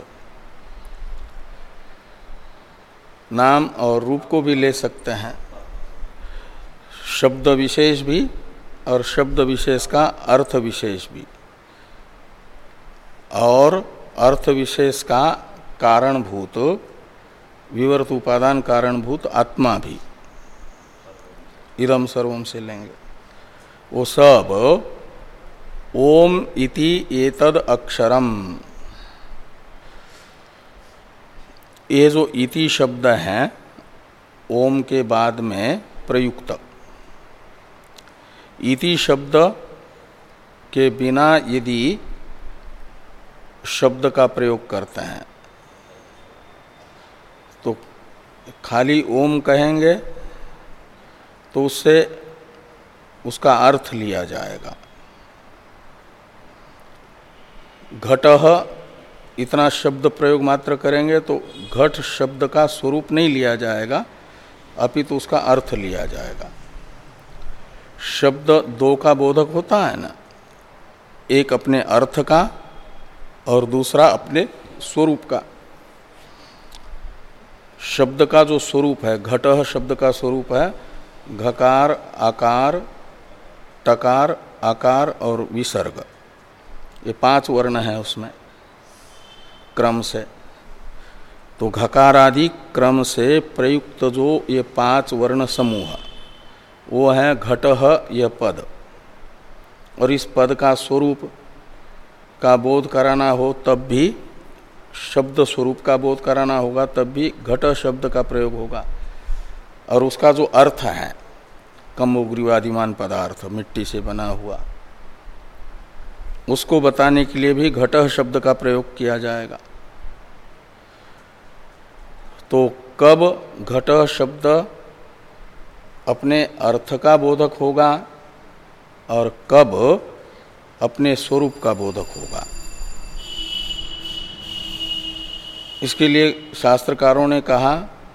नाम और रूप को भी ले सकते हैं, शब्द विशेष भी और शब्द विशेष का अर्थ विशेष भी, और अर्थ विशेष का कारणभूत विवर्त उपादान कारणभूत आत्मा भी इदम सर्वम से लेंगे। वो सब ओम इति एतद अक्षरम, ये जो इति शब्द है ओम के बाद में प्रयुक्त, इति शब्द के बिना यदि शब्द का प्रयोग करते हैं तो खाली ओम कहेंगे तो उससे उसका अर्थ लिया जाएगा। घटः इतना शब्द प्रयोग मात्र करेंगे तो घट शब्द का स्वरूप नहीं लिया जाएगा, अपितु उसका अर्थ लिया जाएगा। शब्द दो का बोधक होता है ना, एक अपने अर्थ का और दूसरा अपने स्वरूप का। शब्द का जो स्वरूप है, घटः शब्द का स्वरूप है घकार, आकार, टकार, आकार और विसर्ग, ये पांच वर्ण है उसमें क्रम से। तो घकार आदि क्रम से प्रयुक्त जो ये पांच वर्ण समूह वो है घटः यह पद, और इस पद का स्वरूप का बोध कराना हो तब भी, शब्द स्वरूप का बोध कराना होगा तब भी घट शब्द का प्रयोग होगा। और उसका जो अर्थ है कमोग्रीवादिमान पदार्थ, मिट्टी से बना हुआ, उसको बताने के लिए भी घटः शब्द का प्रयोग किया जाएगा। तो कब घटः शब्द अपने अर्थ का बोधक होगा और कब अपने स्वरूप का बोधक होगा, इसके लिए शास्त्रकारों ने कहा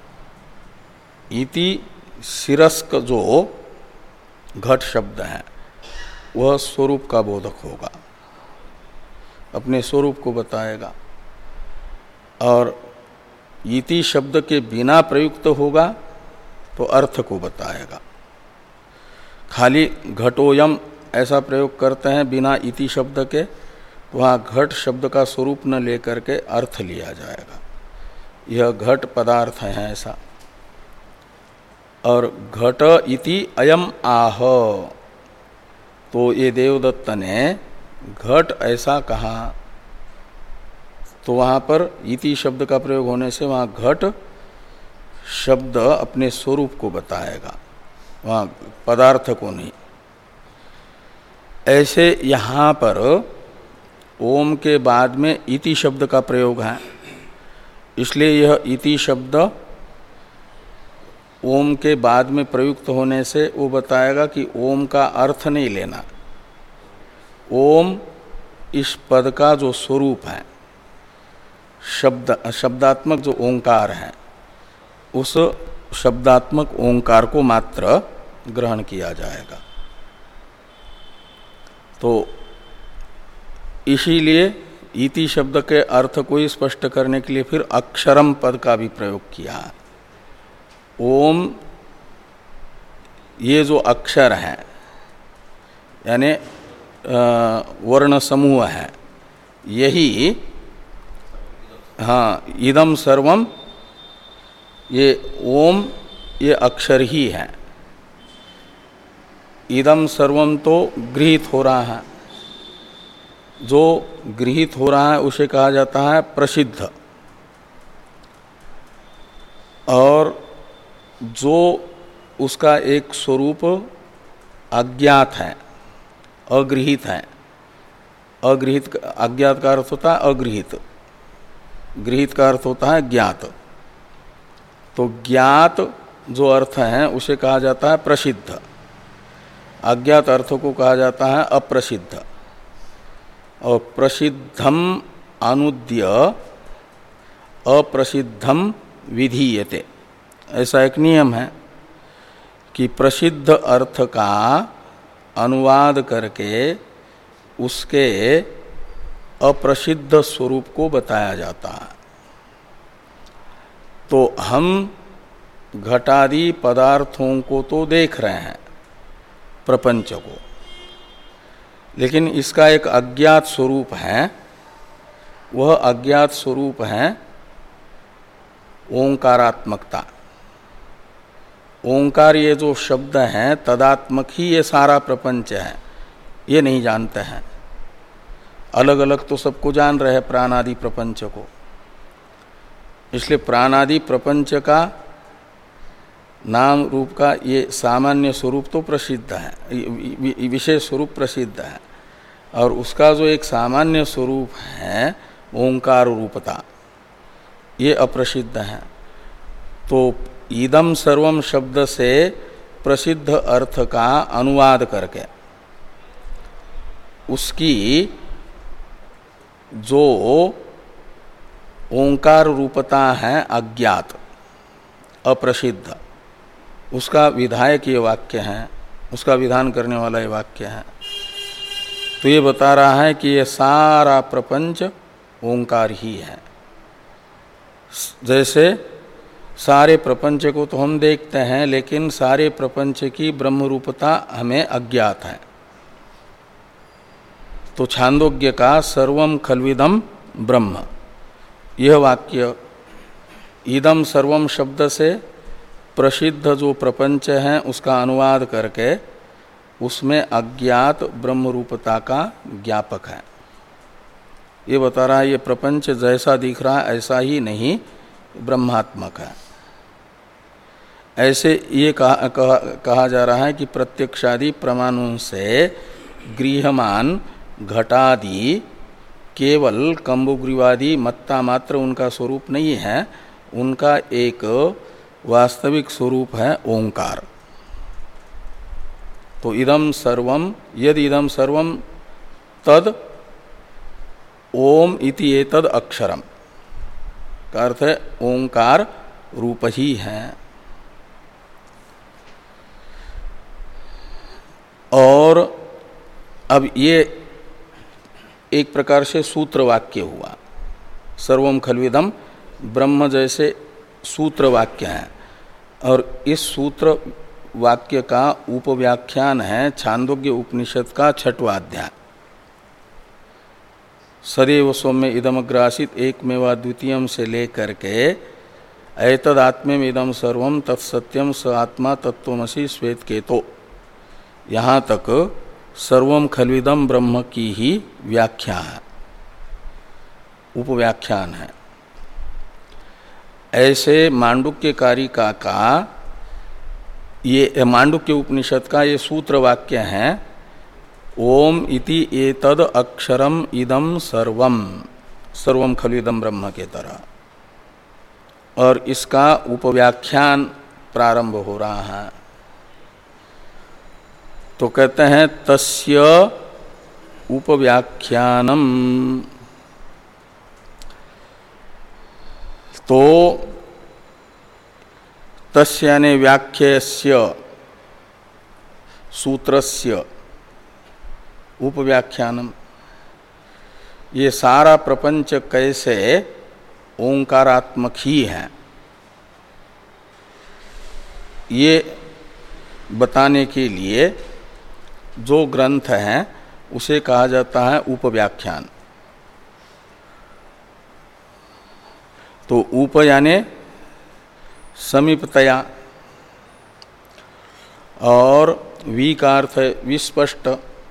इति शिरस्क जो घट शब्द है वह स्वरूप का बोधक होगा, अपने स्वरूप को बताएगा, और इति शब्द के बिना प्रयुक्त होगा तो अर्थ को बताएगा। खाली घटोयम ऐसा प्रयोग करते हैं बिना इति शब्द के, वहाँ घट शब्द का स्वरूप न लेकर के अर्थ लिया जाएगा, यह घट पदार्थ है ऐसा। और घट इति अयम आह, तो ये देवदत्त ने घट ऐसा कहा, तो वहाँ पर इति शब्द का प्रयोग होने से वहाँ घट शब्द अपने स्वरूप को बताएगा, वहाँ पदार्थ को नहीं। ऐसे यहाँ पर ओम के बाद में इति शब्द का प्रयोग है, इसलिए यह इति शब्द ओम के बाद में प्रयुक्त होने से वो बताएगा कि ओम का अर्थ नहीं लेना। ओम इस पद का जो स्वरूप है, शब्द शब्दात्मक जो ओंकार है, उस शब्दात्मक ओंकार को मात्र ग्रहण किया जाएगा। तो इसीलिए इति शब्द के अर्थ को ही स्पष्ट करने के लिए फिर अक्षरम पद का भी प्रयोग किया। ओम ये जो अक्षर है यानी वर्ण समूह है, यही हाँ इदम सर्वम, ये ओम ये अक्षर ही है। इदम सर्वम तो गृहीत हो रहा है, जो गृहीत हो रहा है उसे कहा जाता है प्रसिद्ध, और जो उसका एक स्वरूप अज्ञात है, अगृहीत है। अगृहीत अज्ञात का अर्थ होता है अगृहीत, गृहीत का अर्थ होता है ज्ञात। तो ज्ञात जो अर्थ है उसे कहा जाता है प्रसिद्ध, अज्ञात अर्थों को कहा जाता है अप्रसिद्ध। और प्रसिद्धम अनुद्य अप्रसिद्धम विधीयते, ऐसा एक नियम है कि प्रसिद्ध अर्थ का अनुवाद करके उसके अप्रसिद्ध स्वरूप को बताया जाता है। तो हम घटादि पदार्थों को तो देख रहे हैं, प्रपंच को, लेकिन इसका एक अज्ञात स्वरूप है। वह अज्ञात स्वरूप है ओंकारात्मकता। ओंकार ये जो शब्द है तदात्मक ही ये सारा प्रपंच है, ये नहीं जानते हैं। अलग अलग तो सबको जान रहे हैं प्राणादि प्रपंच को, इसलिए प्राणादि प्रपंच का नाम रूप का ये सामान्य स्वरूप तो प्रसिद्ध है, विशेष स्वरूप प्रसिद्ध है, और उसका जो एक सामान्य स्वरूप है ओंकार रूपता, ये अप्रसिद्ध है। तो इदम सर्वम शब्द से प्रसिद्ध अर्थ का अनुवाद करके उसकी जो ओंकार रूपता है अज्ञात अप्रसिद्ध, उसका विधायक ये वाक्य है, उसका विधान करने वाला ये वाक्य है। तो ये बता रहा है कि ये सारा प्रपंच ओंकार ही है। जैसे सारे प्रपंच को तो हम देखते हैं, लेकिन सारे प्रपंच की ब्रह्म रूपता हमें अज्ञात है। तो छांदोग्य का सर्वम खल्विदम ब्रह्म, यह वाक्य इदम सर्वम शब्द से प्रसिद्ध जो प्रपंच है उसका अनुवाद करके उसमें अज्ञात ब्रह्म रूपता का ज्ञापक है। ये बता रहा है ये प्रपंच जैसा दिख रहा है ऐसा ही नहीं ब्रह्मात्मक है। ऐसे ये कहा, कहा, कहा जा रहा है कि प्रत्यक्षादि प्रमाणों से गृह्यमान घटादि केवल कंबुग्रीवादी मत्ता मात्र उनका स्वरूप नहीं है, उनका एक वास्तविक स्वरूप है ओंकार। तो इदम सर्वम यदि इदम सर्वम तद ओम इति एतद अक्षरम का अर्थ है ओंकार रूप ही है। और अब ये एक प्रकार से सूत्र वाक्य हुआ। सर्वम खल्विदम ब्रह्म जैसे सूत्र वाक्य है, और इस सूत्र वाक्य का उपव्याख्यान है छांदोग्य उपनिषद का छठवां अध्याय। सदैव सौम्य इदमग्रासित एकमेवा द्वितीयम से लेकर के एतद आत्मेम इदम सर्वम तत्सत्यम स आत्मा तत्वमसि श्वेत केतो, यहाँ तक सर्वम खल्विदम ब्रह्म की ही व्याख्या है, उपव्याख्यान है। ऐसे मांडुक्य कारिका का ये मांडुक्य उपनिषद का ये सूत्र वाक्य है ओम इति एतद अक्षरम इदम सर्वम, सर्वम खल्विदम ब्रह्म के तरह। और इसका उपव्याख्यान प्रारंभ हो रहा है। तो कहते हैं तस्य उपव्याख्यानम, तो तस्य यानी व्याख्यस्य सूत्रस्य उपव्याख्यानम, ये सारा प्रपंच कैसे ओंकारात्मक ही है ये बताने के लिए जो ग्रंथ है उसे कहा जाता है उपव्याख्यान। तो उप यानी समीपतया, और वी का अर्थ है विस्पष्ट।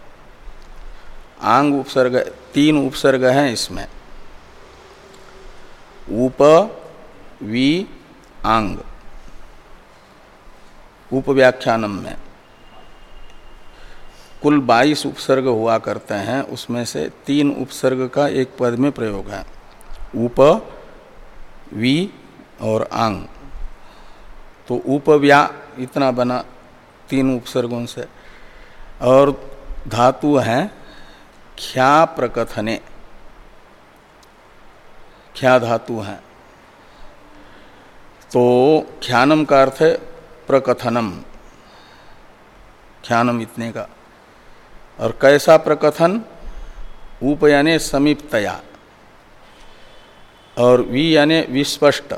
आंग उपसर्ग, तीन उपसर्ग हैं इसमें, उप वी आंग उपव्याख्यानम में। कुल बाईस उपसर्ग हुआ करते हैं, उसमें से तीन उपसर्ग का एक पद में प्रयोग है, उप वी और आंग। तो उपव्या इतना बना तीन उपसर्गों से, और धातु है ख्या प्रकथने, ख्या धातु है। तो ख्यानम का अर्थ है प्रकथनम, ख्यानम इतने का। और कैसा प्रकथन? उप यानी समीपतया, और वी यानी विस्पष्ट,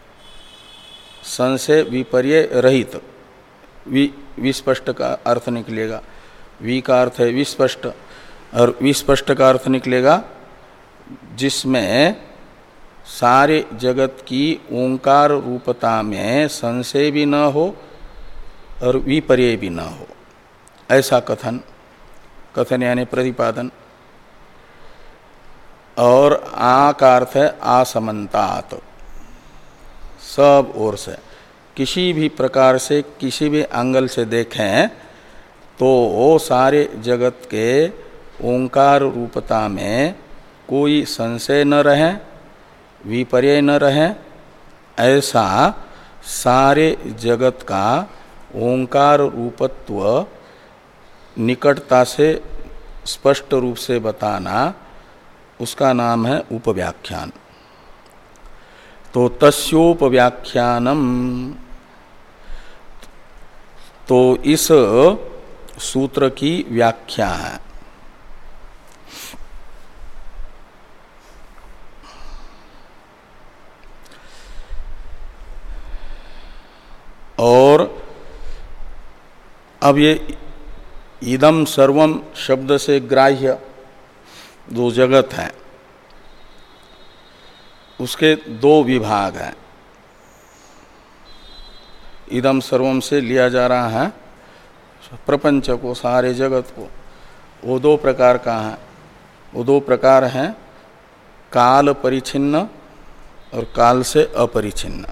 संशय विपर्य रहित, वि विस्पष्ट का अर्थ निकलेगा। वी का अर्थ है विस्पष्ट, और विस्पष्ट का अर्थ निकलेगा जिसमें सारे जगत की ओंकार रूपता में संशय भी न हो और विपर्य भी न हो, ऐसा कथन। कथन यानी प्रतिपादन। और आ का अर्थ है आसमंतात, सब ओर से, किसी भी प्रकार से, किसी भी एंगल से देखें तो वो सारे जगत के ओंकार रूपता में कोई संशय न रहे, विपर्य न रहे, ऐसा सारे जगत का ओंकार रूपत्व निकटता से स्पष्ट रूप से बताना, उसका नाम है उपव्याख्यान। तो तस्योपव्याख्यानम, तो इस सूत्र की व्याख्या है। और अब ये इदम सर्वम शब्द से ग्राह्य जो जगत है उसके दो विभाग हैं। इदम सर्वम से लिया जा रहा है प्रपंच को, सारे जगत को। वो दो प्रकार का है। वो दो प्रकार हैं, काल परिच्छिन्न और काल से अपरिच्छिन्न।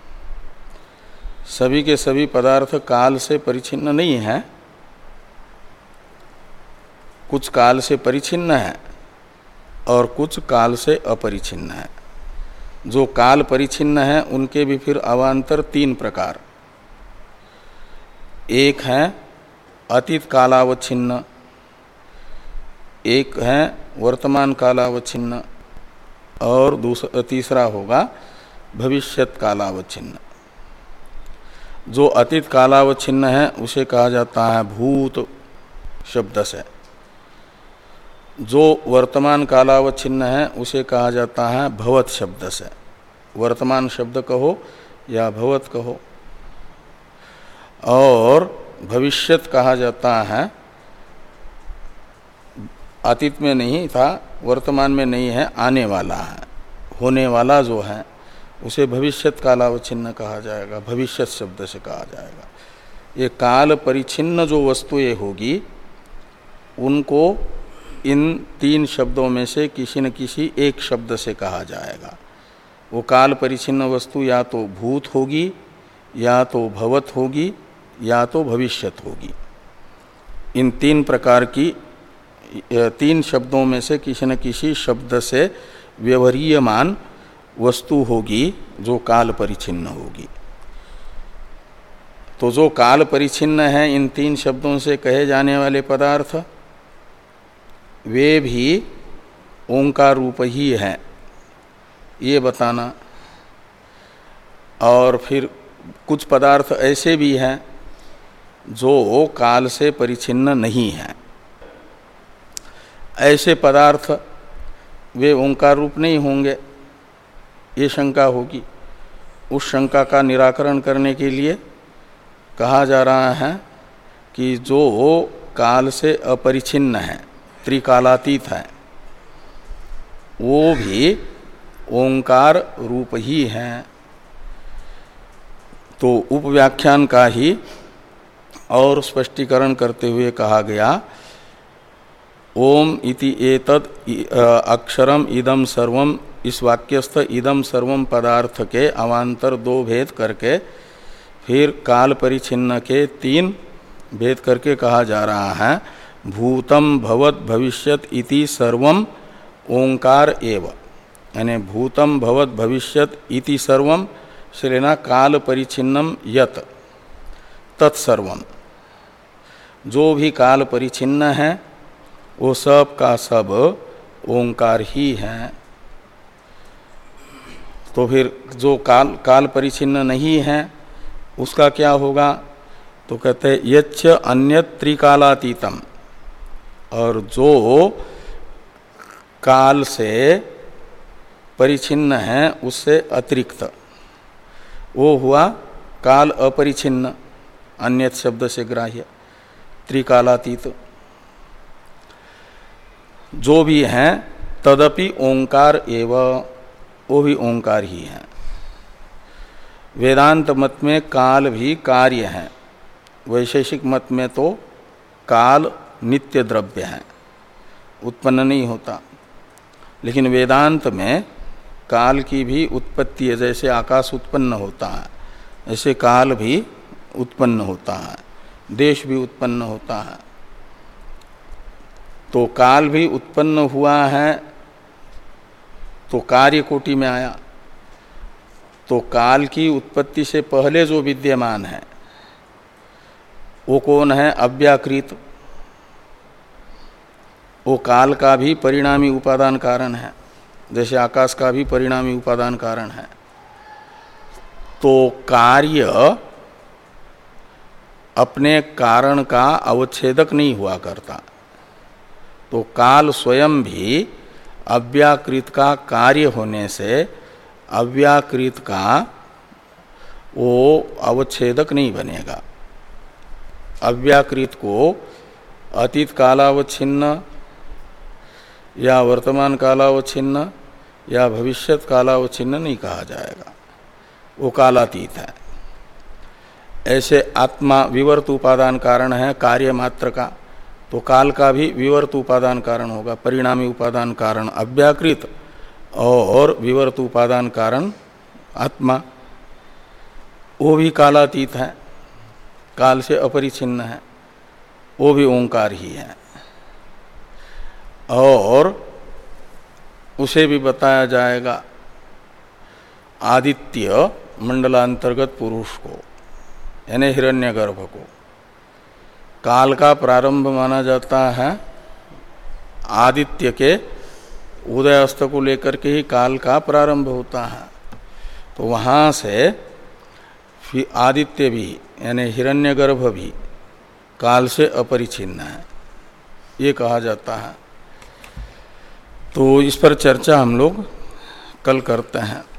सभी के सभी पदार्थ काल से परिच्छिन्न नहीं है, कुछ काल से परिच्छिन्न है और कुछ काल से अपरिच्छिन्न है। जो काल परिच्छिन्न है उनके भी फिर अवान्तर तीन प्रकार। एक है अतीत कालावच्छिन्न, एक है वर्तमान कालावच्छिन्न, और दूसरा तीसरा होगा भविष्यत कालावच्छिन्न। जो अतीत कालावच्छिन्न है उसे कहा जाता है भूत शब्द से। जो वर्तमान कालावच्छिन्न है उसे कहा जाता है भवत शब्द से। वर्तमान शब्द कहो या भवत कहो। और भविष्यत कहा जाता है, अतीत में नहीं था, वर्तमान में नहीं है, आने वाला है, होने वाला जो है उसे भविष्यत कालावच्छिन्न कहा जाएगा, भविष्यत शब्द से कहा जाएगा। ये काल परिच्छिन्न जो वस्तुएं होगी उनको इन तीन शब्दों में से किसी न किसी एक शब्द से कहा जाएगा। वो काल परिच्छिन्न वस्तु या तो भूत होगी, या तो भवत होगी, या तो भविष्यत होगी। इन तीन प्रकार की, तीन शब्दों में से किसी न किसी शब्द से व्यवहारीयमान वस्तु होगी जो काल परिच्छिन्न होगी। तो जो काल परिच्छिन्न है इन तीन शब्दों से कहे जाने वाले पदार्थ वे भी ओंकार रूप ही हैं, ये बताना। और फिर कुछ पदार्थ ऐसे भी हैं जो काल से परिच्छिन्न नहीं हैं, ऐसे पदार्थ वे ओंकार रूप नहीं होंगे, ये शंका होगी। उस शंका का निराकरण करने के लिए कहा जा रहा है कि जो काल से अपरिच्छिन्न है, त्रिकालातीत है, वो भी ओंकार रूप ही हैं। तो उपव्याख्यान का ही और स्पष्टीकरण करते हुए कहा गया, ओम इति एतद अक्षरम इदम सर्वम, इस वाक्यस्थ इदम सर्वम पदार्थ के अवान्तर दो भेद करके फिर काल परिच्छिन्न के तीन भेद करके कहा जा रहा है, भूतम भवत भविष्यत इति सर्वम ओंकार एव, यानी भूतम भवत भविष्यत इति सर्वम से लेना काल परिच्छिन्नम यत तत्सर्वम, जो भी काल परिच्छिन्न है वो सब का सब ओंकार ही है। तो फिर जो काल काल परिच्छिन्न नहीं है उसका क्या होगा? तो कहते हैं यच्च अन्यत् त्रिकालातीतम, और जो काल से परिच्छिन्न है उससे अतिरिक्त, वो हुआ काल अपरिच्छिन्न, अन्यत शब्द से ग्राह्य, त्रिकालातीत जो भी हैं तदपि ओंकार एव, वो भी ओंकार ही है। वेदांत मत में काल भी कार्य है, वैशेषिक मत में तो काल नित्य द्रव्य है, उत्पन्न नहीं होता। लेकिन वेदांत में काल की भी उत्पत्ति है, जैसे आकाश उत्पन्न होता है ऐसे काल भी उत्पन्न होता है, देश भी उत्पन्न होता है। तो काल भी उत्पन्न हुआ है तो कार्य कोटि में आया। तो काल की उत्पत्ति से पहले जो विद्यमान है वो कौन है? अव्याकृत। वो काल का भी परिणामी उपादान कारण है, जैसे आकाश का भी परिणामी उपादान कारण है। तो कार्य अपने कारण का अवच्छेदक नहीं हुआ करता, तो काल स्वयं भी अव्याकृत का कार्य होने से अव्याकृत का वो अवच्छेदक नहीं बनेगा। अव्याकृत को अतीत कालावच्छिन्न या वर्तमान कालावच्छिन्न या भविष्यत कालावच्छिन्न नहीं कहा जाएगा, वो कालातीत है। ऐसे आत्मा विवर्त उपादान कारण है कार्य मात्र का, तो काल का भी विवर्त उपादान कारण होगा, परिणामी उपादान कारण अव्याकृत और विवर्त उपादान कारण आत्मा, वो भी कालातीत है, काल से अपरिच्छिन्न है, वो भी ओंकार ही है। और उसे भी बताया जाएगा आदित्य मंडलांतर्गत पुरुष को, यानी हिरण्यगर्भ को। काल का प्रारंभ माना जाता है आदित्य के उदय अस्त को लेकर के ही काल का प्रारंभ होता है। तो वहाँ से फिर आदित्य भी यानी हिरण्यगर्भ भी काल से अपरिच्छिन्न है, ये कहा जाता है। तो इस पर चर्चा हम लोग कल करते हैं।